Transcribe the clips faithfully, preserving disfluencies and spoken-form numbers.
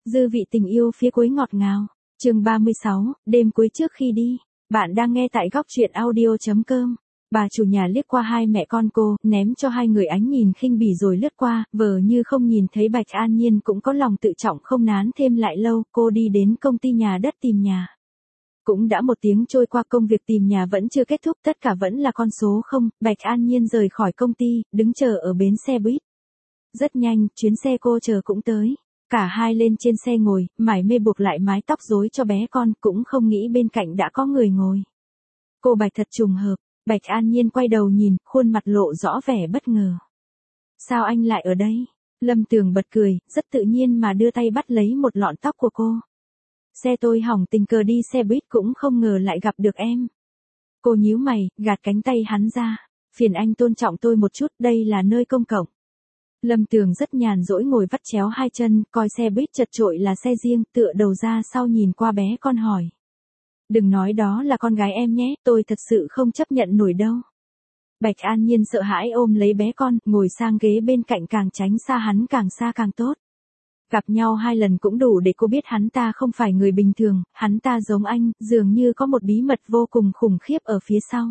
Dư vị tình yêu phía cuối ngọt ngào. Chương ba mươi sáu, đêm cuối trước khi đi. Bạn đang nghe tại góc truyện audio chấm com. Bà chủ nhà liếc qua hai mẹ con cô, ném cho hai người ánh nhìn khinh bỉ rồi lướt qua, vờ như không nhìn thấy Bạch An Nhiên cũng có lòng tự trọng không nán thêm lại lâu, cô đi đến công ty nhà đất tìm nhà. Cũng đã một tiếng trôi qua, công việc tìm nhà vẫn chưa kết thúc, tất cả vẫn là con số không. Bạch An Nhiên rời khỏi công ty, đứng chờ ở bến xe buýt. Rất nhanh, chuyến xe cô chờ cũng tới. Cả hai lên trên xe ngồi, mải mê buộc lại mái tóc rối cho bé con, cũng không nghĩ bên cạnh đã có người ngồi. Cô Bạch thật trùng hợp. Bạch An Nhiên quay đầu nhìn, khuôn mặt lộ rõ vẻ bất ngờ. Sao anh lại ở đây? Lâm Tường bật cười, rất tự nhiên mà đưa tay bắt lấy một lọn tóc của cô. Xe tôi hỏng, tình cờ đi xe buýt cũng không ngờ lại gặp được em. Cô nhíu mày, gạt cánh tay hắn ra. Phiền anh tôn trọng tôi một chút, đây là nơi công cộng. Lâm Tường rất nhàn rỗi ngồi vắt chéo hai chân, coi xe buýt chật chội là xe riêng, tựa đầu ra sau nhìn qua bé con hỏi. Đừng nói đó là con gái em nhé, tôi thật sự không chấp nhận nổi đâu. Bạch An Nhiên sợ hãi ôm lấy bé con, ngồi sang ghế bên cạnh, càng tránh xa hắn càng xa càng tốt. Gặp nhau hai lần cũng đủ để cô biết hắn ta không phải người bình thường, hắn ta giống anh, dường như có một bí mật vô cùng khủng khiếp ở phía sau.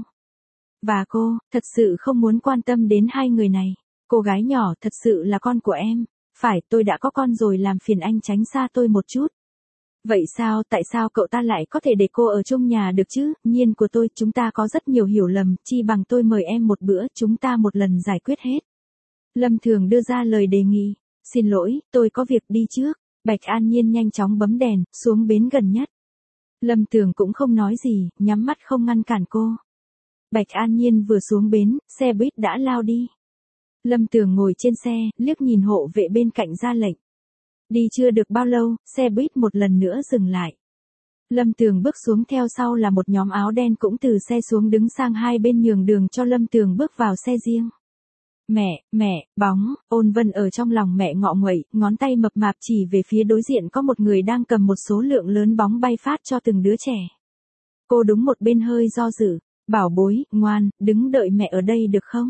Và cô, thật sự không muốn quan tâm đến hai người này. Cô gái nhỏ, thật sự là con của em. Phải, tôi đã có con rồi, làm phiền anh tránh xa tôi một chút. Vậy sao, tại sao cậu ta lại có thể để cô ở chung nhà được chứ? Nhiên của tôi, chúng ta có rất nhiều hiểu lầm, chi bằng tôi mời em một bữa, chúng ta một lần giải quyết hết. Lâm Thường đưa ra lời đề nghị. Xin lỗi, tôi có việc đi trước. Bạch An Nhiên nhanh chóng bấm đèn, xuống bến gần nhất. Lâm Thường cũng không nói gì, nhắm mắt không ngăn cản cô. Bạch An Nhiên vừa xuống bến, xe buýt đã lao đi. Lâm Tường ngồi trên xe, liếc nhìn hộ vệ bên cạnh ra lệnh. Đi chưa được bao lâu, xe buýt một lần nữa dừng lại. Lâm Tường bước xuống, theo sau là một nhóm áo đen cũng từ xe xuống đứng sang hai bên nhường đường cho Lâm Tường bước vào xe riêng. Mẹ, mẹ, bóng, Ôn Vân ở trong lòng mẹ ngọ nguậy, ngón tay mập mạp chỉ về phía đối diện có một người đang cầm một số lượng lớn bóng bay phát cho từng đứa trẻ. Cô đúng một bên hơi do dự, bảo bối, ngoan, đứng đợi mẹ ở đây được không?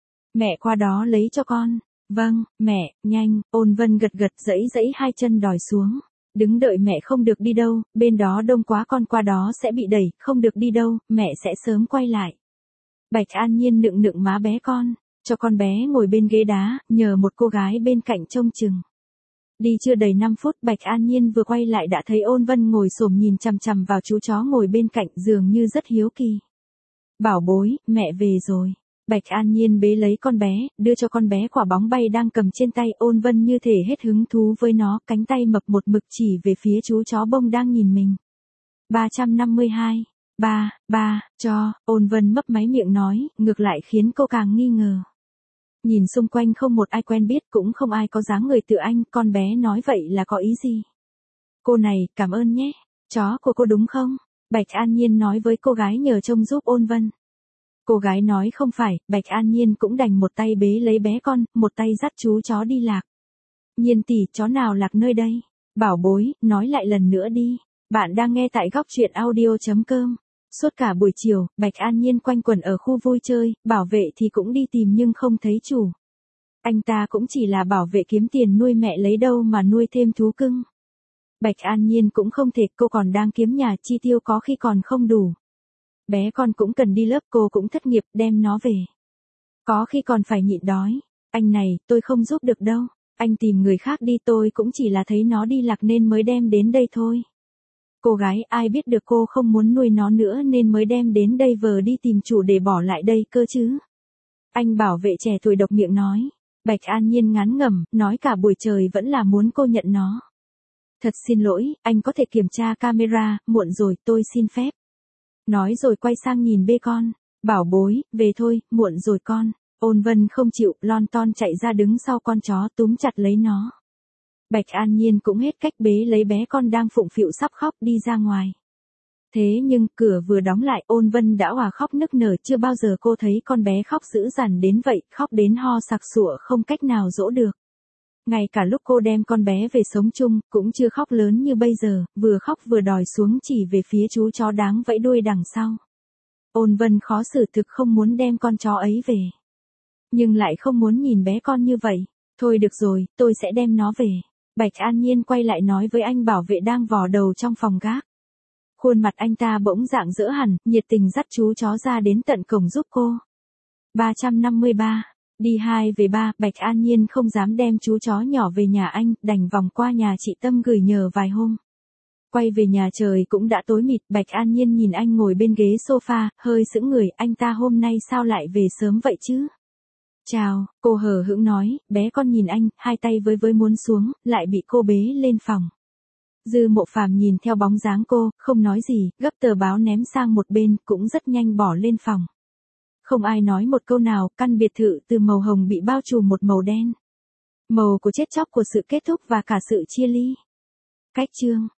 Mẹ qua đó lấy cho con. Vâng, mẹ, nhanh. Ôn Vân gật gật, giãy giãy hai chân đòi xuống. Đứng đợi mẹ không được đi đâu, bên đó đông quá, con qua đó sẽ bị đẩy, không được đi đâu, mẹ sẽ sớm quay lại. Bạch An Nhiên nựng nựng má bé con, cho con bé ngồi bên ghế đá, nhờ một cô gái bên cạnh trông chừng. Đi chưa đầy năm phút, Bạch An Nhiên vừa quay lại đã thấy Ôn Vân ngồi xổm nhìn chằm chằm vào chú chó ngồi bên cạnh, dường như rất hiếu kỳ. Bảo bối, mẹ về rồi. Bạch An Nhiên bế lấy con bé, đưa cho con bé quả bóng bay đang cầm trên tay. Ôn Vân như thể hết hứng thú với nó, cánh tay mập một mực chỉ về phía chú chó bông đang nhìn mình. ba trăm năm mươi hai. Ba, ba, cho, Ôn Vân mấp máy miệng nói, ngược lại khiến cô càng nghi ngờ. Nhìn xung quanh không một ai quen biết, cũng không ai có dáng người tựa anh, con bé nói vậy là có ý gì? Cô này, cảm ơn nhé. Chó của cô đúng không? Bạch An Nhiên nói với cô gái nhờ trông giúp Ôn Vân. Cô gái nói không phải, Bạch An Nhiên cũng đành một tay bế lấy bé con, một tay dắt chú chó đi lạc. Nhiên tỷ, chó nào lạc nơi đây? Bảo bối, nói lại lần nữa đi. Bạn đang nghe tại góc truyện audio chấm com. Suốt cả buổi chiều, Bạch An Nhiên quanh quẩn ở khu vui chơi, bảo vệ thì cũng đi tìm nhưng không thấy chủ. Anh ta cũng chỉ là bảo vệ kiếm tiền nuôi mẹ, lấy đâu mà nuôi thêm thú cưng. Bạch An Nhiên cũng không thể, cô còn đang kiếm nhà, chi tiêu có khi còn không đủ. Bé con cũng cần đi lớp, cô cũng thất nghiệp, đem nó về. Có khi còn phải nhịn đói. Anh này, tôi không giúp được đâu. Anh tìm người khác đi, tôi cũng chỉ là thấy nó đi lạc nên mới đem đến đây thôi. Cô gái, ai biết được cô không muốn nuôi nó nữa nên mới đem đến đây vờ đi tìm chủ để bỏ lại đây cơ chứ. Anh bảo vệ trẻ tuổi độc miệng nói. Bạch An Nhiên ngán ngẩm, nói cả buổi trời vẫn là muốn cô nhận nó. Thật xin lỗi, anh có thể kiểm tra camera, muộn rồi, tôi xin phép. Nói rồi quay sang nhìn bê con. Bảo bối, về thôi, muộn rồi con. Ôn Vân không chịu, lon ton chạy ra đứng sau con chó, túm chặt lấy nó. Bạch An Nhiên cũng hết cách, bế lấy bé con đang phụng phịu sắp khóc đi ra ngoài. Thế nhưng, cửa vừa đóng lại, Ôn Vân đã òa khóc nức nở, chưa bao giờ cô thấy con bé khóc dữ dằn đến vậy, khóc đến ho sặc sụa không cách nào dỗ được. Ngay cả lúc cô đem con bé về sống chung, cũng chưa khóc lớn như bây giờ, vừa khóc vừa đòi xuống chỉ về phía chú chó đáng vẫy đuôi đằng sau. Ôn Vân khó xử thực không muốn đem con chó ấy về. Nhưng lại không muốn nhìn bé con như vậy. Thôi được rồi, tôi sẽ đem nó về. Bạch An Nhiên quay lại nói với anh bảo vệ đang vò đầu trong phòng gác. Khuôn mặt anh ta bỗng rạng rỡ hẳn, nhiệt tình dắt chú chó ra đến tận cổng giúp cô. ba trăm năm mươi ba. Đi hai về ba, Bạch An Nhiên không dám đem chú chó nhỏ về nhà anh, đành vòng qua nhà chị Tâm gửi nhờ vài hôm. Quay về nhà trời cũng đã tối mịt, Bạch An Nhiên nhìn anh ngồi bên ghế sofa, hơi sững người, anh ta hôm nay sao lại về sớm vậy chứ? Chào, cô hờ hững nói, bé con nhìn anh, hai tay với với muốn xuống, lại bị cô bế lên phòng. Dư Mộ Phàm nhìn theo bóng dáng cô, không nói gì, gấp tờ báo ném sang một bên, cũng rất nhanh bỏ lên phòng. Không ai nói một câu nào, căn biệt thự từ màu hồng bị bao trùm một màu đen. Màu của chết chóc của sự kết thúc và cả sự chia ly. Cách chương